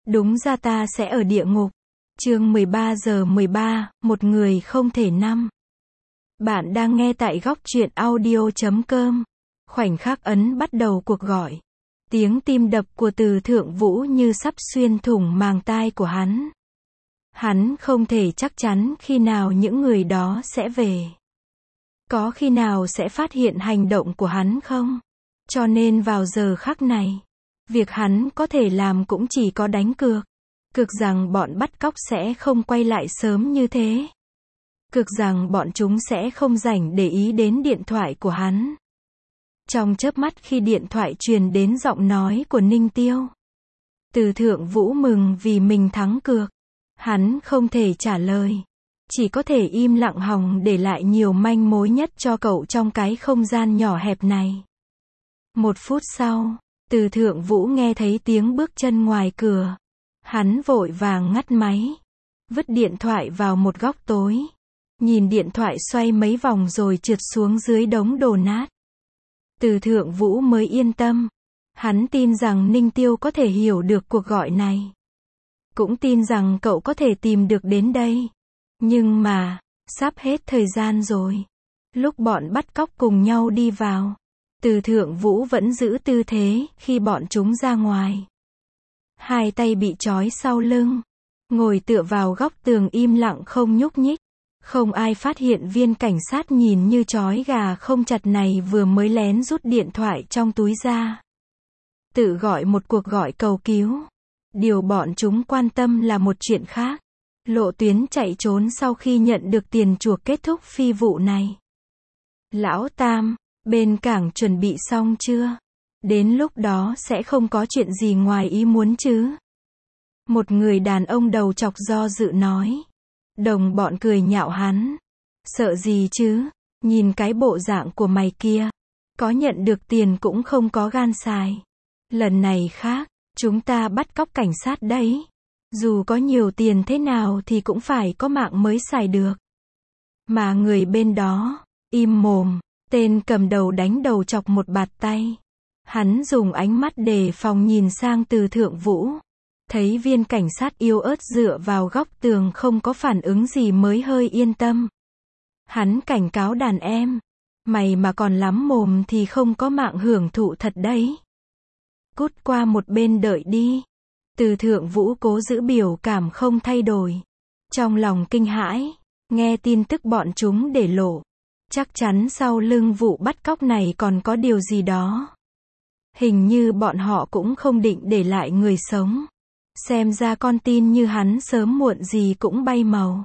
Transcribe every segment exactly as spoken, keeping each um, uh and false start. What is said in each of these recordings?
Đúng ra ta sẽ ở địa ngục. Chương mười ba giờ mười ba, một người không thể năm. Bạn đang nghe tại góc truyện audio chấm com. Khoảnh khắc ấn bắt đầu cuộc gọi. Tiếng tim đập của Từ Thượng Vũ như sắp xuyên thủng màng tai của hắn. Hắn không thể chắc chắn khi nào những người đó sẽ về. Có khi nào sẽ phát hiện hành động của hắn không? Cho nên vào giờ khắc này, việc hắn có thể làm cũng chỉ có đánh cược. Cược rằng bọn bắt cóc sẽ không quay lại sớm như thế. Cược rằng bọn chúng sẽ không rảnh để ý đến điện thoại của hắn. Trong chớp mắt khi điện thoại truyền đến giọng nói của Ninh Tiêu, Từ Thượng Vũ mừng vì mình thắng cược. Hắn không thể trả lời. Chỉ có thể im lặng hòng để lại nhiều manh mối nhất cho cậu trong cái không gian nhỏ hẹp này. Một phút sau, Từ Thượng Vũ nghe thấy tiếng bước chân ngoài cửa. Hắn vội vàng ngắt máy, vứt điện thoại vào một góc tối. Nhìn điện thoại xoay mấy vòng rồi trượt xuống dưới đống đổ nát. Từ Thượng Vũ mới yên tâm. Hắn tin rằng Ninh Tiêu có thể hiểu được cuộc gọi này. Cũng tin rằng cậu có thể tìm được đến đây. Nhưng mà, sắp hết thời gian rồi. Lúc bọn bắt cóc cùng nhau đi vào, Từ Thượng Vũ vẫn giữ tư thế khi bọn chúng ra ngoài. Hai tay bị trói sau lưng, ngồi tựa vào góc tường im lặng không nhúc nhích. Không ai phát hiện viên cảnh sát nhìn như trói gà không chặt này vừa mới lén rút điện thoại trong túi ra. Tự gọi một cuộc gọi cầu cứu. Điều bọn chúng quan tâm là một chuyện khác. Lộ tuyến chạy trốn sau khi nhận được tiền chuộc kết thúc phi vụ này. Lão Tam, bên cảng chuẩn bị xong chưa? Đến lúc đó sẽ không có chuyện gì ngoài ý muốn chứ? Một người đàn ông đầu chọc do dự nói. Đồng bọn cười nhạo hắn. Sợ gì chứ? Nhìn cái bộ dạng của mày kia. Có nhận được tiền cũng không có gan xài. Lần này khác, chúng ta bắt cóc cảnh sát đấy. Dù có nhiều tiền thế nào thì cũng phải có mạng mới xài được. Mà người bên đó, im mồm, tên cầm đầu đánh đầu chọc một bạt tay. Hắn dùng ánh mắt đề phòng nhìn sang Từ Thượng Vũ. Thấy viên cảnh sát yếu ớt dựa vào góc tường không có phản ứng gì mới hơi yên tâm. Hắn cảnh cáo đàn em. Mày mà còn lắm mồm thì không có mạng hưởng thụ thật đấy. Cút qua một bên đợi đi. Từ Thượng Vũ cố giữ biểu cảm không thay đổi. Trong lòng kinh hãi, nghe tin tức bọn chúng để lộ. Chắc chắn sau lưng vụ bắt cóc này còn có điều gì đó. Hình như bọn họ cũng không định để lại người sống. Xem ra con tin như hắn sớm muộn gì cũng bay màu.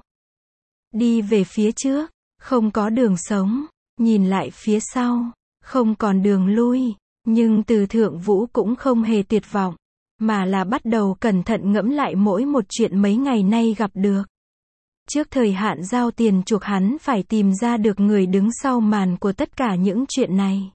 Đi về phía trước, không có đường sống. Nhìn lại phía sau, không còn đường lui. Nhưng Từ Thượng Vũ cũng không hề tuyệt vọng. Mà là bắt đầu cẩn thận ngẫm lại mỗi một chuyện mấy ngày nay gặp được. Trước thời hạn giao tiền chuộc hắn phải tìm ra được người đứng sau màn của tất cả những chuyện này.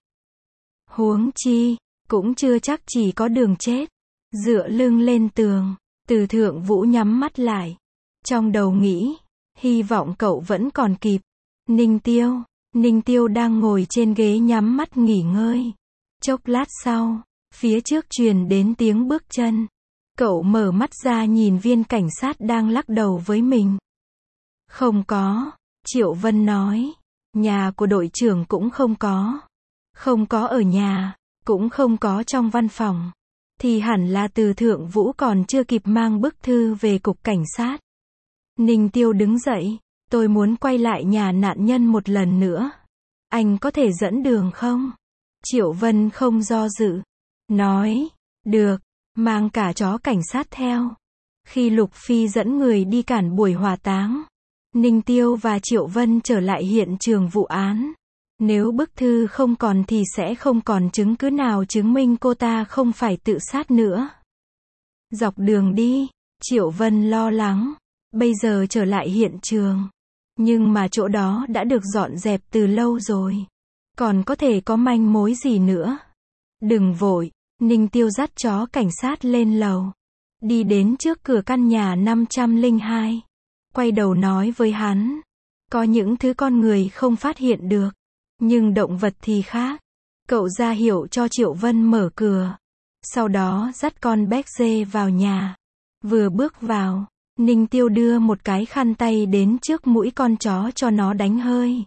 Huống chi, cũng chưa chắc chỉ có đường chết. Dựa lưng lên tường, Từ Thượng Vũ nhắm mắt lại. Trong đầu nghĩ, hy vọng cậu vẫn còn kịp. Ninh Tiêu, Ninh Tiêu đang ngồi trên ghế nhắm mắt nghỉ ngơi. Chốc lát sau, phía trước truyền đến tiếng bước chân. Cậu mở mắt ra nhìn viên cảnh sát đang lắc đầu với mình. Không có, Triệu Vân nói. Nhà của đội trưởng cũng không có. Không có ở nhà, cũng không có trong văn phòng. Thì hẳn là Từ Thượng Vũ còn chưa kịp mang bức thư về cục cảnh sát. Ninh Tiêu đứng dậy. Tôi muốn quay lại nhà nạn nhân một lần nữa. Anh có thể dẫn đường không? Triệu Vân không do dự. Nói, được, mang cả chó cảnh sát theo. Khi Lục Phi dẫn người đi cản buổi hỏa táng, Ninh Tiêu và Triệu Vân trở lại hiện trường vụ án. Nếu bức thư không còn thì sẽ không còn chứng cứ nào chứng minh cô ta không phải tự sát nữa. Dọc đường đi, Triệu Vân lo lắng. Bây giờ trở lại hiện trường. Nhưng mà chỗ đó đã được dọn dẹp từ lâu rồi. Còn có thể có manh mối gì nữa? Đừng vội. Ninh Tiêu dắt chó cảnh sát lên lầu. Đi đến trước cửa căn nhà năm trăm lẻ hai. Quay đầu nói với hắn. Có những thứ con người không phát hiện được. Nhưng động vật thì khác. Cậu ra hiệu cho Triệu Vân mở cửa. Sau đó dắt con béc dê vào nhà. Vừa bước vào, Ninh Tiêu đưa một cái khăn tay đến trước mũi con chó cho nó đánh hơi.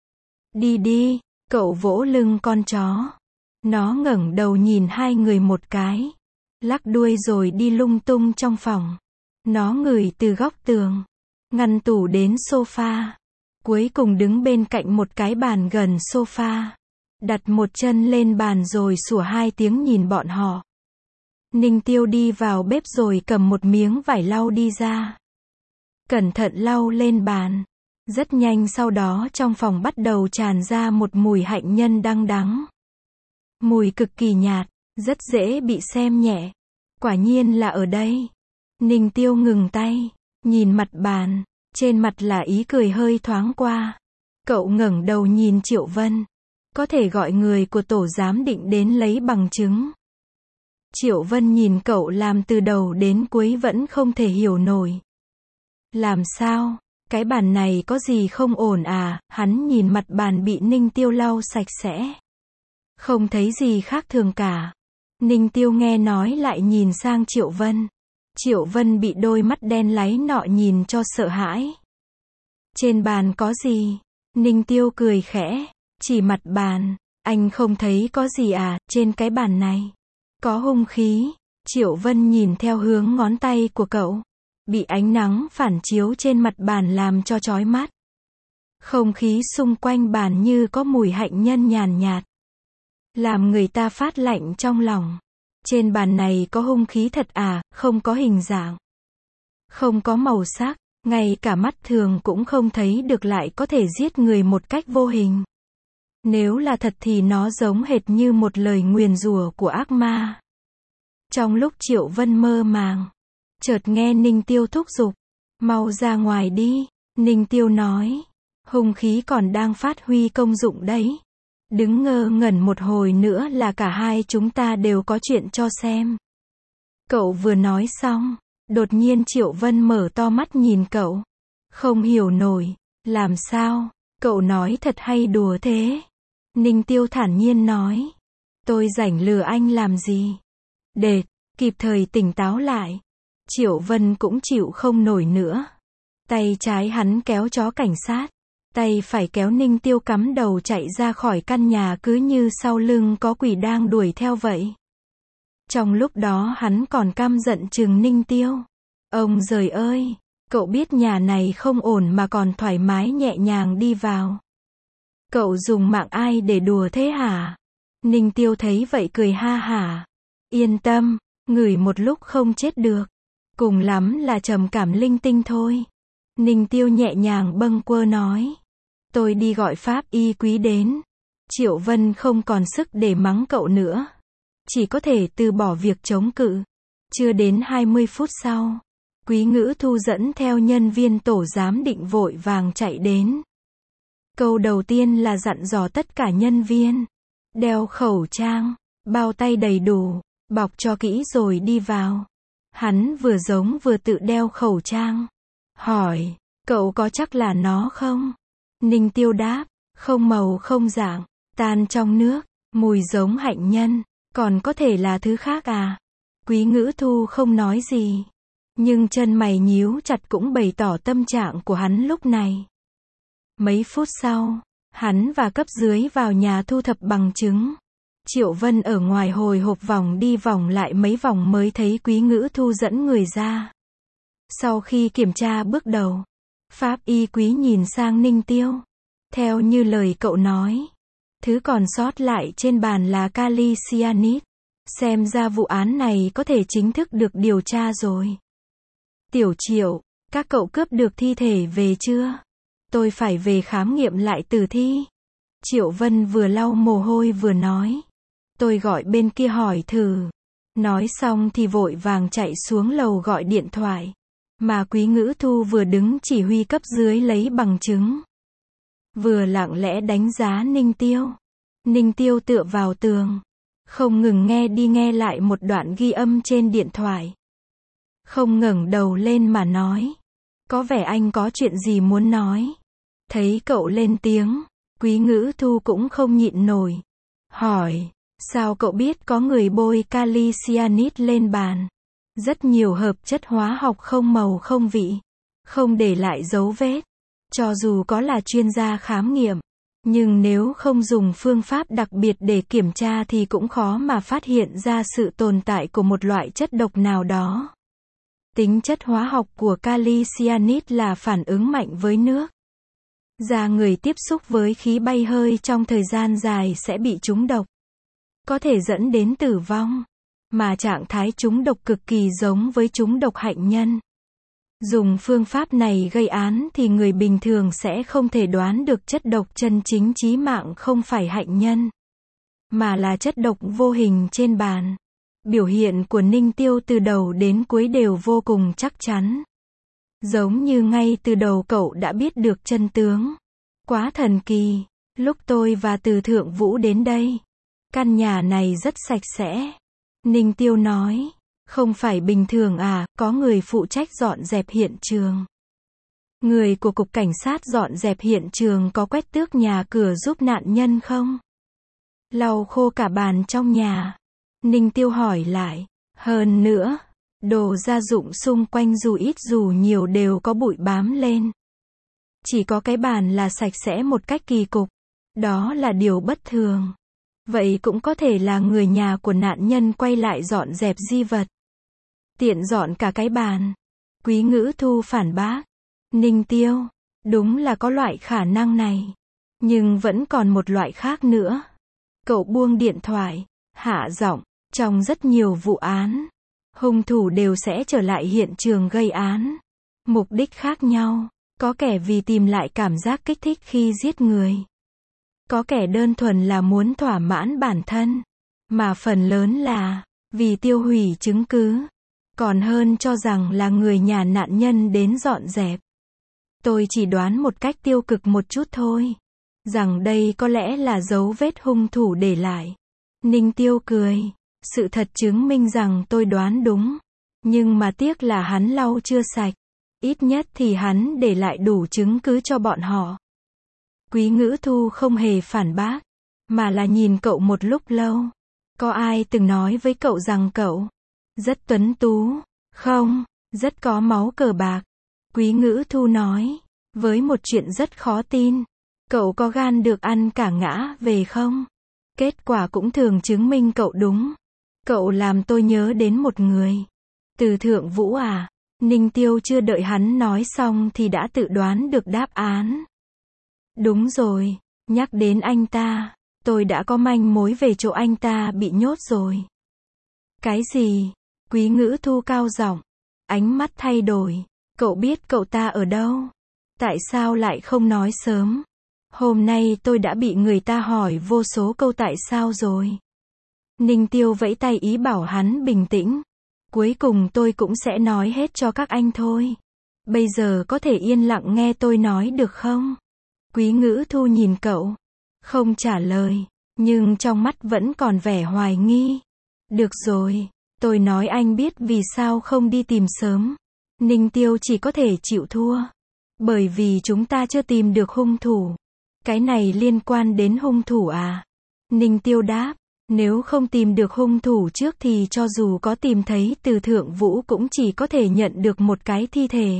Đi đi, cậu vỗ lưng con chó. Nó ngẩng đầu nhìn hai người một cái, lắc đuôi rồi đi lung tung trong phòng. Nó ngửi từ góc tường, ngăn tủ đến sofa, cuối cùng đứng bên cạnh một cái bàn gần sofa, đặt một chân lên bàn rồi sủa hai tiếng nhìn bọn họ. Ninh Tiêu đi vào bếp rồi cầm một miếng vải lau đi ra. Cẩn thận lau lên bàn. Rất nhanh sau đó trong phòng bắt đầu tràn ra một mùi hạnh nhân đăng đắng. Mùi cực kỳ nhạt, rất dễ bị xem nhẹ. Quả nhiên là ở đây. Ninh Tiêu ngừng tay, nhìn mặt bàn, trên mặt là ý cười hơi thoáng qua. Cậu ngẩng đầu nhìn Triệu Vân. Có thể gọi người của tổ giám định đến lấy bằng chứng. Triệu Vân nhìn cậu làm từ đầu đến cuối vẫn không thể hiểu nổi. Làm sao? Cái bàn này có gì không ổn à? Hắn nhìn mặt bàn bị Ninh Tiêu lau sạch sẽ. Không thấy gì khác thường cả. Ninh Tiêu nghe nói lại nhìn sang Triệu Vân. Triệu Vân bị đôi mắt đen láy nọ nhìn cho sợ hãi. Trên bàn có gì? Ninh Tiêu cười khẽ, chỉ mặt bàn. Anh không thấy có gì à? Trên cái bàn này có hung khí. Triệu Vân nhìn theo hướng ngón tay của cậu. Bị ánh nắng phản chiếu trên mặt bàn làm cho chói mắt. Không khí xung quanh bàn như có mùi hạnh nhân nhàn nhạt. Làm người ta phát lạnh trong lòng. Trên bàn này có hung khí thật à? Không có hình dạng. Không có màu sắc. Ngay cả mắt thường cũng không thấy được lại có thể giết người một cách vô hình. Nếu là thật thì nó giống hệt như một lời nguyền rủa của ác ma. Trong lúc Triệu Vân mơ màng, chợt nghe Ninh Tiêu thúc giục. Mau ra ngoài đi. Ninh Tiêu nói. Hung khí còn đang phát huy công dụng đấy. Đứng ngơ ngẩn một hồi nữa là cả hai chúng ta đều có chuyện cho xem. Cậu vừa nói xong, đột nhiên Triệu Vân mở to mắt nhìn cậu. Không hiểu nổi. Làm sao? Cậu nói thật hay đùa thế? Ninh Tiêu thản nhiên nói. Tôi rảnh lừa anh làm gì? Đệt, kịp thời tỉnh táo lại. Triệu Vân cũng chịu không nổi nữa. Tay trái hắn kéo chó cảnh sát. Tay phải kéo Ninh Tiêu cắm đầu chạy ra khỏi căn nhà cứ như sau lưng có quỷ đang đuổi theo vậy. Trong lúc đó hắn còn căm giận chừng Ninh Tiêu. Ông giời ơi, cậu biết nhà này không ổn mà còn thoải mái nhẹ nhàng đi vào. Cậu dùng mạng ai để đùa thế hả? Ninh Tiêu thấy vậy cười ha hả. Yên tâm, ngửi một lúc không chết được. Cùng lắm là trầm cảm linh tinh thôi. Ninh Tiêu nhẹ nhàng bâng quơ nói. Tôi đi gọi pháp y quý đến. Triệu Vân không còn sức để mắng cậu nữa. Chỉ có thể từ bỏ việc chống cự. Chưa đến hai mươi phút sau, Quý Ngữ Thu dẫn theo nhân viên tổ giám định vội vàng chạy đến. Câu đầu tiên là dặn dò tất cả nhân viên. Đeo khẩu trang, bao tay đầy đủ, bọc cho kỹ rồi đi vào. Hắn vừa giống vừa tự đeo khẩu trang. Hỏi, cậu có chắc là nó không? Ninh Tiêu đáp, không màu không dạng, tan trong nước, mùi giống hạnh nhân, còn có thể là thứ khác à? Quý Ngữ Thu không nói gì, nhưng chân mày nhíu chặt cũng bày tỏ tâm trạng của hắn lúc này. Mấy phút sau, hắn và cấp dưới vào nhà thu thập bằng chứng. Triệu Vân ở ngoài hồi hộp vòng đi vòng lại mấy vòng mới thấy Quý Ngữ Thu dẫn người ra. Sau khi kiểm tra bước đầu, pháp y Quý nhìn sang Ninh Tiêu. Theo như lời cậu nói, thứ còn sót lại trên bàn là kali cyanide. Xem ra vụ án này có thể chính thức được điều tra rồi. Tiểu Triệu, các cậu cướp được thi thể về chưa? Tôi phải về khám nghiệm lại tử thi. Triệu Vân vừa lau mồ hôi vừa nói. Tôi gọi bên kia hỏi thử. Nói xong thì vội vàng chạy xuống lầu gọi điện thoại. Mà Quý Ngữ Thu vừa đứng chỉ huy cấp dưới lấy bằng chứng. Vừa lặng lẽ đánh giá Ninh Tiêu. Ninh Tiêu tựa vào tường. Không ngừng nghe đi nghe lại một đoạn ghi âm trên điện thoại. Không ngẩng đầu lên mà nói. Có vẻ anh có chuyện gì muốn nói. Thấy cậu lên tiếng, Quý Ngữ Thu cũng không nhịn nổi. Hỏi, sao cậu biết có người bôi kali cyanide lên bàn? Rất nhiều hợp chất hóa học không màu không vị, không để lại dấu vết. Cho dù có là chuyên gia khám nghiệm, nhưng nếu không dùng phương pháp đặc biệt để kiểm tra thì cũng khó mà phát hiện ra sự tồn tại của một loại chất độc nào đó. Tính chất hóa học của kali cyanit là phản ứng mạnh với nước. Da người tiếp xúc với khí bay hơi trong thời gian dài sẽ bị trúng độc, có thể dẫn đến tử vong, mà trạng thái trúng độc cực kỳ giống với trúng độc hạnh nhân. Dùng phương pháp này gây án thì người bình thường sẽ không thể đoán được chất độc chân chính chí mạng không phải hạnh nhân, mà là chất độc vô hình trên bàn. Biểu hiện của Ninh Tiêu từ đầu đến cuối đều vô cùng chắc chắn. Giống như ngay từ đầu cậu đã biết được chân tướng. Quá thần kỳ. Lúc tôi và Từ Thượng Vũ đến đây, căn nhà này rất sạch sẽ. Ninh Tiêu nói. Không phải bình thường à, có người phụ trách dọn dẹp hiện trường. Người của cục cảnh sát dọn dẹp hiện trường có quét tước nhà cửa giúp nạn nhân không? Lau khô cả bàn trong nhà. Ninh Tiêu hỏi lại. Hơn nữa, đồ gia dụng xung quanh dù ít dù nhiều đều có bụi bám lên. Chỉ có cái bàn là sạch sẽ một cách kỳ cục. Đó là điều bất thường. Vậy cũng có thể là người nhà của nạn nhân quay lại dọn dẹp di vật. Tiện dọn cả cái bàn. Quý Ngữ Thu phản bác. Ninh Tiêu, đúng là có loại khả năng này. Nhưng vẫn còn một loại khác nữa. Cậu buông điện thoại, hạ giọng. Trong rất nhiều vụ án, hung thủ đều sẽ trở lại hiện trường gây án. Mục đích khác nhau. Có kẻ vì tìm lại cảm giác kích thích khi giết người. Có kẻ đơn thuần là muốn thỏa mãn bản thân. Mà phần lớn là vì tiêu hủy chứng cứ. Còn hơn cho rằng là người nhà nạn nhân đến dọn dẹp. Tôi chỉ đoán một cách tiêu cực một chút thôi. Rằng đây có lẽ là dấu vết hung thủ để lại. Ninh Tiêu cười. Sự thật chứng minh rằng tôi đoán đúng. Nhưng mà tiếc là hắn lau chưa sạch. Ít nhất thì hắn để lại đủ chứng cứ cho bọn họ. Quý Ngữ Thu không hề phản bác, mà là nhìn cậu một lúc lâu. Có ai từng nói với cậu rằng cậu rất tuấn tú, không, rất có máu cờ bạc? Quý Ngữ Thu nói, với một chuyện rất khó tin. Cậu có gan được ăn cả ngã về không? Kết quả cũng thường chứng minh cậu đúng. Cậu làm tôi nhớ đến một người. Từ Thượng Vũ à? Ninh Tiêu chưa đợi hắn nói xong thì đã tự đoán được đáp án. Đúng rồi, nhắc đến anh ta, tôi đã có manh mối về chỗ anh ta bị nhốt rồi. Cái gì? Quý Ngữ Thu cao giọng, ánh mắt thay đổi. Cậu biết cậu ta ở đâu? Tại sao lại không nói sớm? Hôm nay tôi đã bị người ta hỏi vô số câu tại sao rồi. Ninh Tiêu vẫy tay ý bảo hắn bình tĩnh. Cuối cùng tôi cũng sẽ nói hết cho các anh thôi. Bây giờ có thể yên lặng nghe tôi nói được không? Quý Ngữ Thu nhìn cậu, không trả lời, nhưng trong mắt vẫn còn vẻ hoài nghi. Được rồi, tôi nói anh biết vì sao không đi tìm sớm. Ninh Tiêu chỉ có thể chịu thua. Bởi vì chúng ta chưa tìm được hung thủ. Cái này liên quan đến hung thủ à? Ninh Tiêu đáp. Nếu không tìm được hung thủ trước thì cho dù có tìm thấy Từ Thượng Vũ cũng chỉ có thể nhận được một cái thi thể.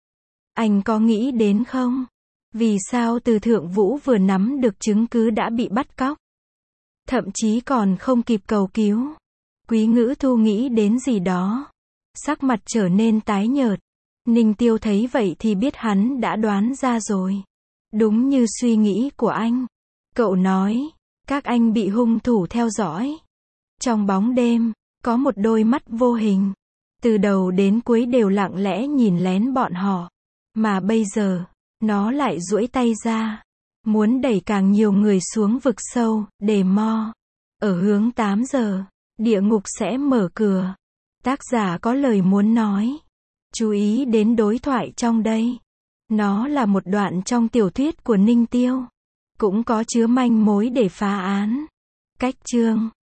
Anh có nghĩ đến không? Vì sao Từ Thượng Vũ vừa nắm được chứng cứ đã bị bắt cóc? Thậm chí còn không kịp cầu cứu. Quý Ngữ Thu nghĩ đến gì đó. Sắc mặt trở nên tái nhợt. Ninh Tiêu thấy vậy thì biết hắn đã đoán ra rồi. Đúng như suy nghĩ của anh. Cậu nói. Các anh bị hung thủ theo dõi. Trong bóng đêm, có một đôi mắt vô hình. Từ đầu đến cuối đều lặng lẽ nhìn lén bọn họ. Mà bây giờ, nó lại duỗi tay ra. Muốn đẩy càng nhiều người xuống vực sâu, để mo. Ở hướng tám giờ, địa ngục sẽ mở cửa. Tác giả có lời muốn nói. Chú ý đến đối thoại trong đây. Nó là một đoạn trong tiểu thuyết của Ninh Tiêu. Cũng có chứa manh mối để phá án. Cách chương